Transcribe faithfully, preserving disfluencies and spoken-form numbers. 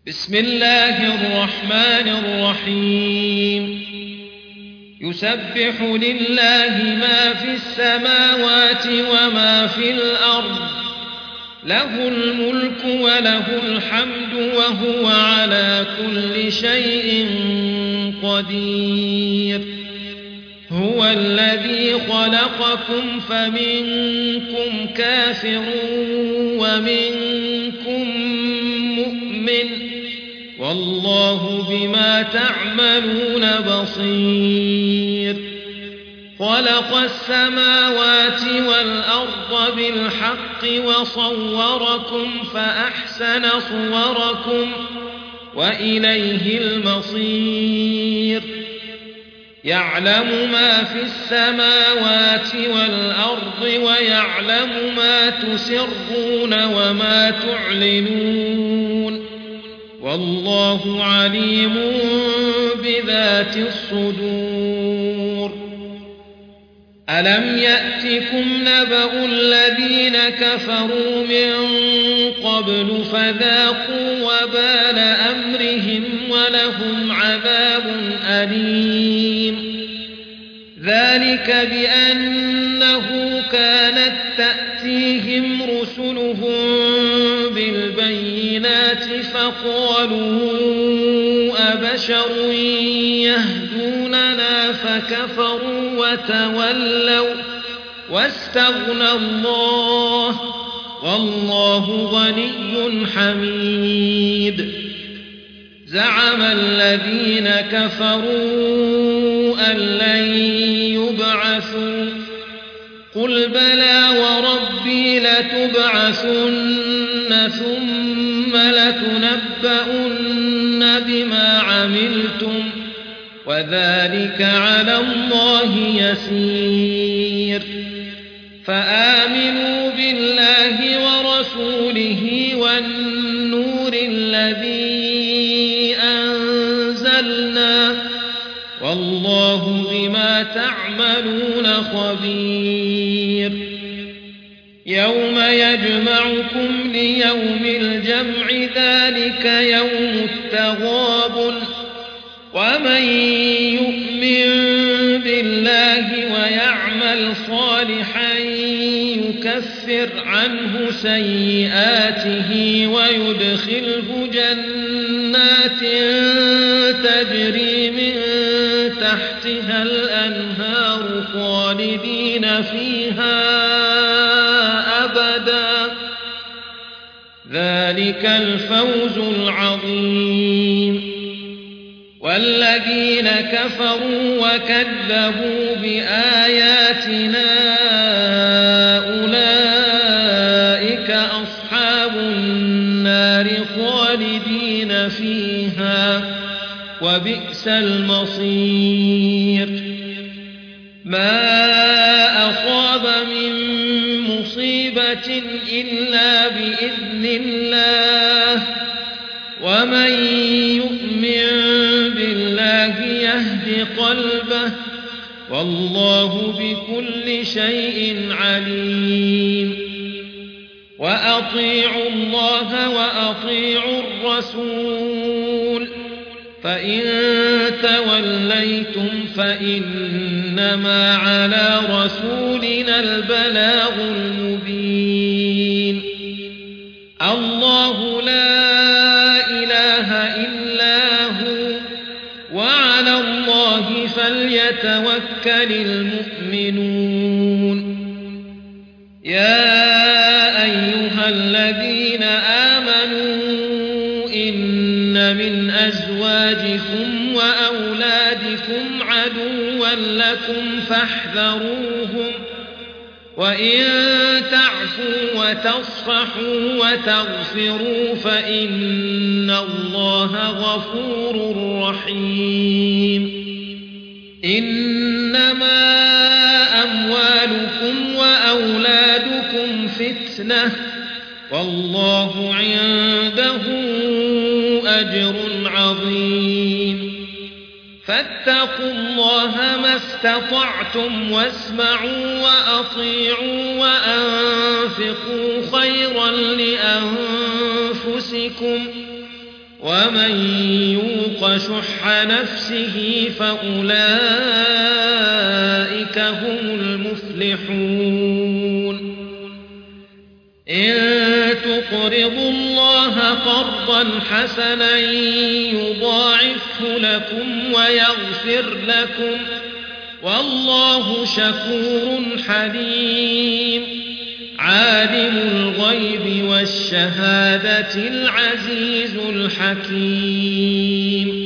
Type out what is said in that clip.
بسم الله الرحمن الرحيم يسبح لله ما في السماوات وما في الأرض له الملك وله الحمد وهو على كل شيء قدير هو الذي خلقكم فمنكم كافر ومنكم مؤمن والله بما تعملون بصير خلق السماوات والأرض بالحق وصوركم فأحسن صوركم وإليه المصير يعلم ما في السماوات والأرض ويعلم ما تسرون وما تعلنون والله عليم بذات الصدور ألم يأتكم نبأ الذين كفروا من قبل فذاقوا وبال أمرهم ولهم عذاب أليم ذلك بأنه كانت تأتيهم رسلهم بالبينات فقالوا أبشر يهدوننا فكفروا وتولوا واستغنى الله والله غني حميد زعم الذين كفروا أن لن يبعثوا قل بلى وربي لتبعثن ثم لتنبؤن بما عملتم وذلك على الله يسير فآمنوا بالله ورسوله والنور الذي أنزلنا والله بما تعملون خبير يوم يجمعكم ليوم الجمع ذلك يوم التغابن ومن يؤمن بالله ويعمل صالحا يكفر عنه سيئاته ويدخله جنات تجري من تحتها الأنهار خالدين فيها أبدا ذلك الفوز العظيم والذين كفروا وكذبوا بآياتنا أولئك أصحاب النار خالدين فيها وبئس المصير ما أصاب من مصيبة إلا بإذن الله ومن يؤمن بالله يهد قلبه والله بكل شيء عليم وأطيعوا الله وأطيعوا الرسول فإن توليتم فإنما على رسولنا البلاغ المبين الله لا إله إلا هو وعلى الله فليتوكل المؤمنون يا أيها الذين آمنوا إن من أزواجكم وأولادكم عدوا لكم فاحذروهم وإن تعفوا وتصفحوا وتغفروا فإن الله غفور رحيم إنما أموالكم وأولادكم فتنة والله عنده أجر عظيم فاتقوا الله ما استطعتم واسمعوا وأطيعوا وأنفقوا خيرا لأنفسكم ومن يوق شح نفسه فأولئك هم المفلحون إن تقرضوا الله قرضا حسنا يضاعفه لكم ويغفر لكم والله شكور حليم عالم الغيب والشهادة العزيز الحكيم